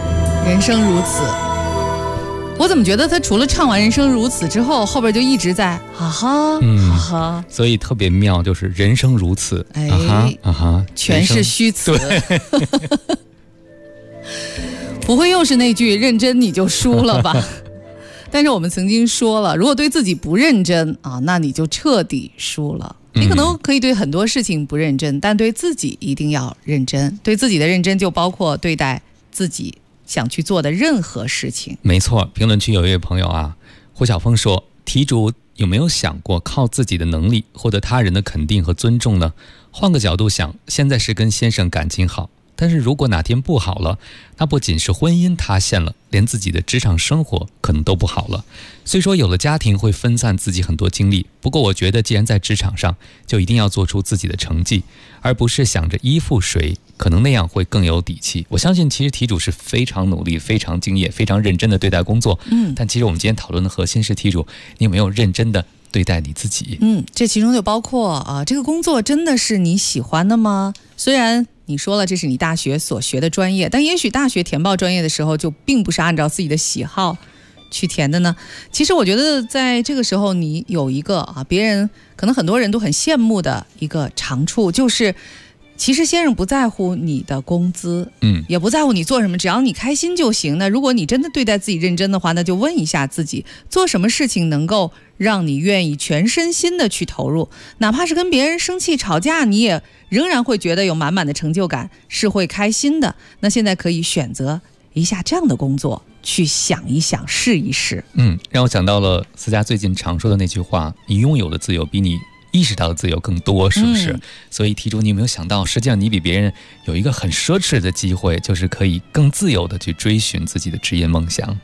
《人生如此》。我怎么觉得他除了唱完《人生如此》之后，后边就一直在哈哈哈哈， 所以特别妙，就是人生如此， 全是虚词。不会又是那句认真你就输了吧？ 但是我们曾经说了，如果对自己不认真啊，那你就彻底输了。你可能可以对很多事情不认真，但对自己一定要认真。对自己的认真就包括对待自己想去做的任何事情。 没错，评论区有一位朋友啊，胡晓峰说，题主有没有想过靠自己的能力获得他人的肯定和尊重呢？换个角度想，现在是跟先生感情好，但是如果哪天不好了，那不仅是婚姻塌陷了，连自己的职场生活可能都不好了。虽说有了家庭会分散自己很多精力，不过我觉得既然在职场上，就一定要做出自己的成绩，而不是想着依附谁，可能那样会更有底气。我相信其实题主是非常努力、非常敬业、非常认真的对待工作，但其实我们今天讨论的核心是题主你有没有认真的对待你自己。 这其中就包括这个工作真的是你喜欢的吗？虽然你说了这是你大学所学的专业，但也许大学填报专业的时候就并不是按照自己的喜好去填的呢。其实我觉得在这个时候你有一个别人可能很多人都很羡慕的一个长处，就是其实先生不在乎你的工资，也不在乎你做什么，只要你开心就行。那如果你真的对待自己认真的话，那就问一下自己，做什么事情能够让你愿意全身心的去投入，哪怕是跟别人生气吵架，你也仍然会觉得有满满的成就感，是会开心的。那现在可以选择一下这样的工作，去想一想，试一试。 让我想到了思佳最近常说的那句话，你拥有的自由比你意识到的自由更多，是不是？所以题主你有没有想到，实际上你比别人有一个很奢侈的机会，就是可以更自由的去追寻自己的职业梦想。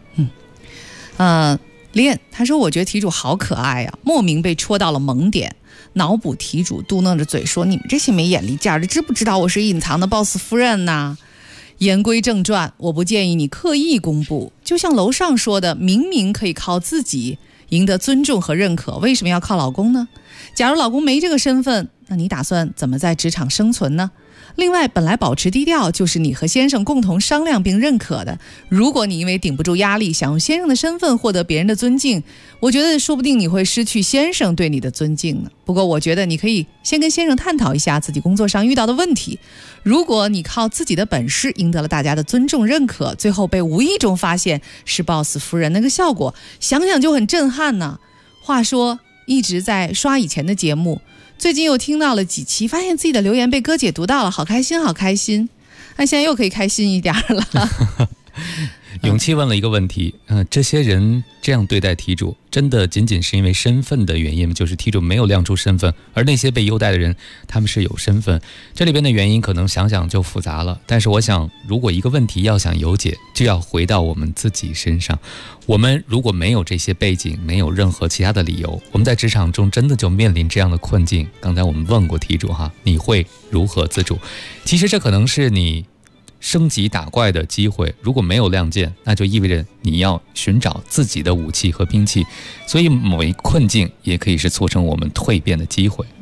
练他说，我觉得题主好可爱啊，莫名被戳到了萌点。脑补题主嘟囔着嘴说，你们这些没眼力见的，知不知道我是隐藏的 boss 夫人呢？言归正传，我不建议你刻意公布，就像楼上说的，明明可以靠自己赢得尊重和认可，为什么要靠老公呢？假如老公没这个身份，那你打算怎么在职场生存呢？另外，本来保持低调就是你和先生共同商量并认可的，如果你因为顶不住压力，想用先生的身份获得别人的尊敬，我觉得说不定你会失去先生对你的尊敬呢。不过我觉得你可以先跟先生探讨一下自己工作上遇到的问题，如果你靠自己的本事赢得了大家的尊重认可，最后被无意中发现是 boss 夫人，那个效果想想就很震撼呢。话说一直在刷以前的节目，最近又听到了几期，发现自己的留言被哥姐读到了，好开心好开心。那现在又可以开心一点了。 勇气问了一个问题，这些人这样对待题主，真的仅仅是因为身份的原因吗？就是题主没有亮出身份，而那些被优待的人，他们是有身份。这里边的原因可能想想就复杂了，但是我想，如果一个问题要想有解，就要回到我们自己身上。我们如果没有这些背景，没有任何其他的理由，我们在职场中真的就面临这样的困境。刚才我们问过题主你会如何自主？其实这可能是你升级打怪的机会，如果没有亮剑，那就意味着你要寻找自己的武器和兵器，所以某一困境也可以是促成我们蜕变的机会。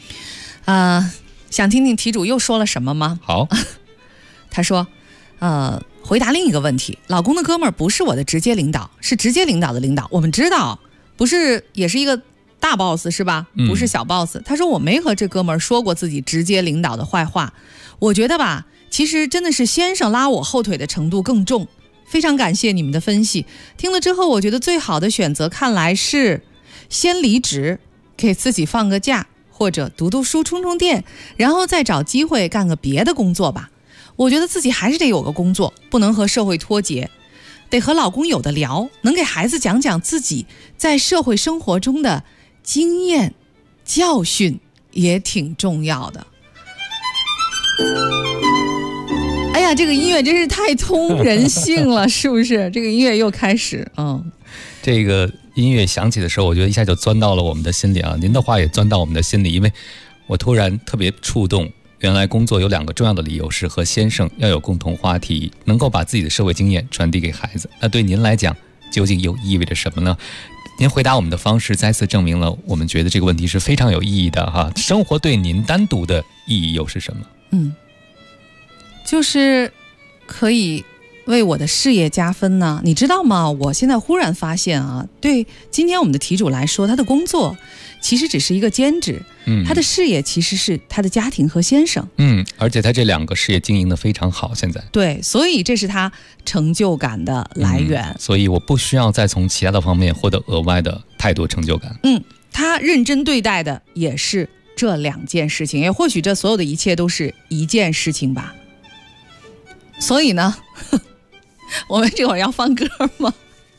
想听听题主又说了什么吗？ 好， 他说回答另一个问题，老公的哥们儿不是我的直接领导，是直接领导的领导，我们知道不是也是一个大 boss 是吧？不是小 boss。他说我没和这哥们儿说过自己直接领导的坏话，我觉得吧，其实真的是先生拉我后腿的程度更重。非常感谢你们的分析，听了之后我觉得最好的选择看来是先离职，给自己放个假，或者读读书充充电，然后再找机会干个别的工作吧。我觉得自己还是得有个工作，不能和社会脱节，得和老公有的聊，能给孩子讲讲自己在社会生活中的经验教训也挺重要的。哎呀，这个音乐真是太通人性了，是不是？这个音乐又开始， 这个音乐响起的时候，我觉得一下就钻到了我们的心里啊。您的话也钻到我们的心里，因为我突然特别触动。原来工作有2个重要的理由，是和先生要有共同话题，能够把自己的社会经验传递给孩子。那对您来讲，究竟又意味着什么呢？您回答我们的方式再次证明了我们觉得这个问题是非常有意义的哈。生活对您单独的意义又是什么？ 就是可以为我的事业加分呢？你知道吗？我现在忽然发现啊，对今天我们的题主来说，他的工作其实只是一个兼职，他的事业其实是他的家庭和先生， 而且他这2个事业经营得非常好，现在对，所以这是他成就感的来源， 所以我不需要再从其他的方面获得额外的太多成就感。 他认真对待的也是这2件事情，也或许这所有的一切都是一件事情吧。所以呢，我们这会儿要放歌吗？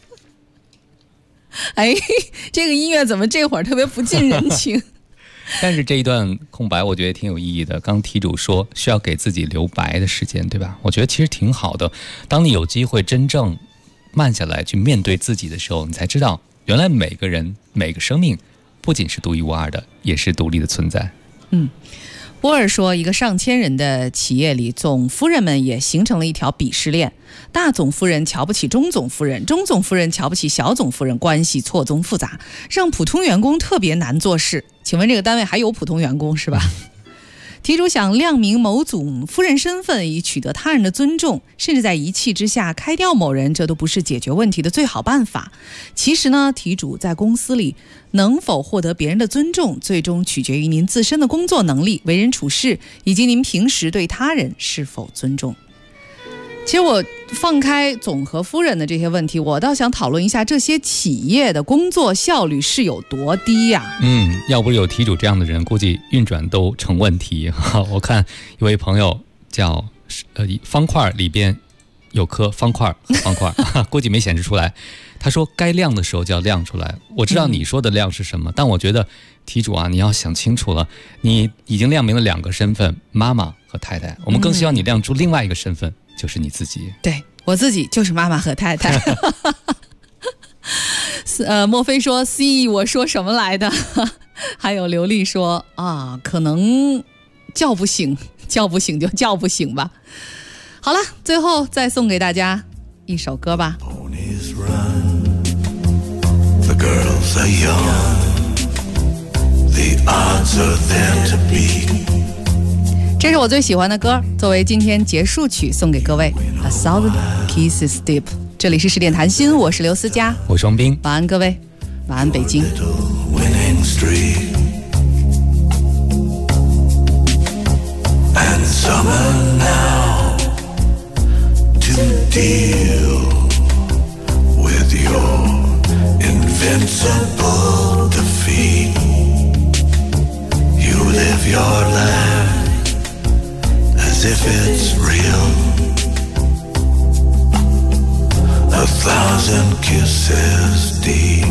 哎，这个音乐怎么这会儿特别不近人情？ 但是这一段空白我觉得挺有意义的。刚题主说需要给自己留白的时间，对吧？我觉得其实挺好的。当你有机会真正慢下来去面对自己的时候，你才知道原来每个人每个生命不仅是独一无二的，也是独立的存在。 波尔说，一个上千人的企业里，总夫人们也形成了一条鄙视链，大总夫人瞧不起中总夫人，中总夫人瞧不起小总夫人，关系错综复杂，让普通员工特别难做事。请问这个单位还有普通员工是吧？题主想亮明某总夫人身份，以取得他人的尊重，甚至在一气之下开掉某人，这都不是解决问题的最好办法。其实呢，题主在公司里能否获得别人的尊重，最终取决于您自身的工作能力、为人处事，以及您平时对他人是否尊重。其实我放开总和夫人的这些问题，我倒想讨论一下这些企业的工作效率是有多低呀。 要不是有题主这样的人，估计运转都成问题。我看一位朋友叫方块里边有颗方块，估计没显示出来。他说该亮的时候就要亮出来。我知道你说的亮是什么，但我觉得题主啊，你要想清楚了，你已经亮明了2个身份，妈妈和太太，我们更希望你亮出另外一个身份，就是你自己。 对，我自己就是妈妈和太太。莫非说 C 我说什么来的？还有刘丽说啊，可能叫不醒就叫不醒吧。好了，最后再送给大家一首歌吧。 The girls are young, the odds are there to beat. 这是我最喜欢的歌，作为今天结束曲送给各位。A Thousand Kisses Deep。这里是10点谈心，我是刘思佳， 我是王斌。 晚安各位，晚安北京。 And summer now to deal with your invincible defeat. You live your life as if it's real. 1,000 kisses deep.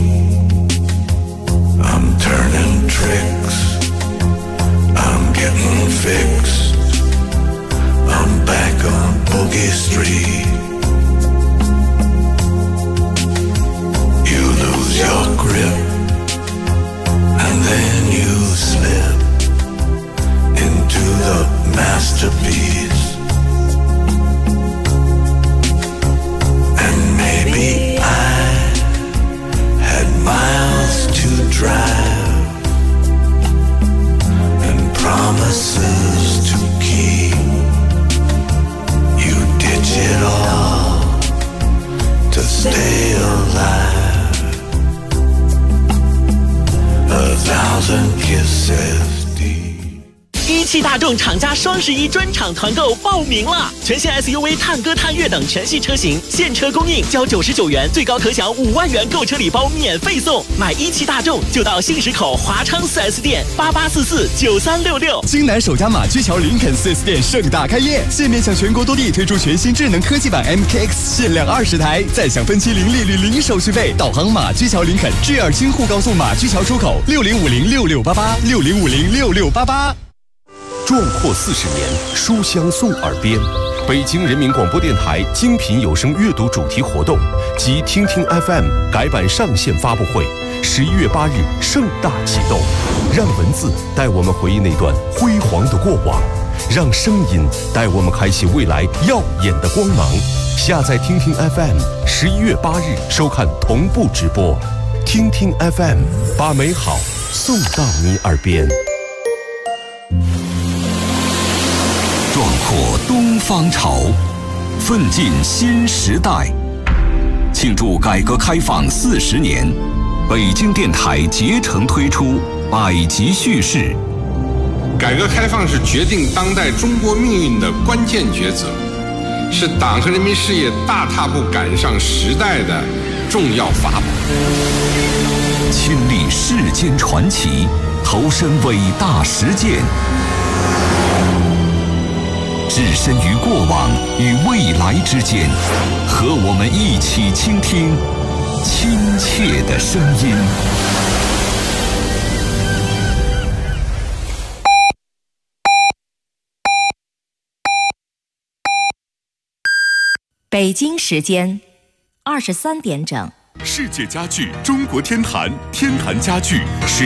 I'm turning tricks, I'm getting fixed, I'm back on Boogie Street. You lose your grip, and then you slip into the masterpiece. And maybe I had miles to drive and promises to keep. You ditch it all to stay alive. 1,000 kisses deep. 一汽大众厂家双11专场团购报名了！全新 SUV 探歌、探岳等全系车型现车供应，交99元，最高可享5万元购车礼包免费送。买一汽大众就到信实口华昌 4S 店88449366。 京南首家马驹桥林肯 4S 店盛大开业，现面向全国多地推出全新智能科技版 MKX， 限量20台，再享分期零利率、零手续费。导航马驹桥林肯，G2京沪高速马驹桥出口，60506688，60506688。 壮阔40年，书香送耳边。北京人民广播电台精品有声阅读主题活动及听听 FM 改版上线发布会，11月8日盛大启动。让文字带我们回忆那段辉煌的过往，让声音带我们开启未来耀眼的光芒。下载听听 FM，11月8日收看同步直播。听听 FM， 把美好送到你耳边。 壮阔东方潮， 奋进新时代。庆祝改革开放40年，北京电台竭诚推出百集叙事。 改革开放是决定当代中国命运的关键抉择，是党和人民事业大踏步赶上时代的重要法宝。 亲历世间传奇，投身伟大实践，置身于过往与未来之间，和我们一起倾听亲切的声音。 北京时间23点整。 世界家具中国天坛，天坛家具是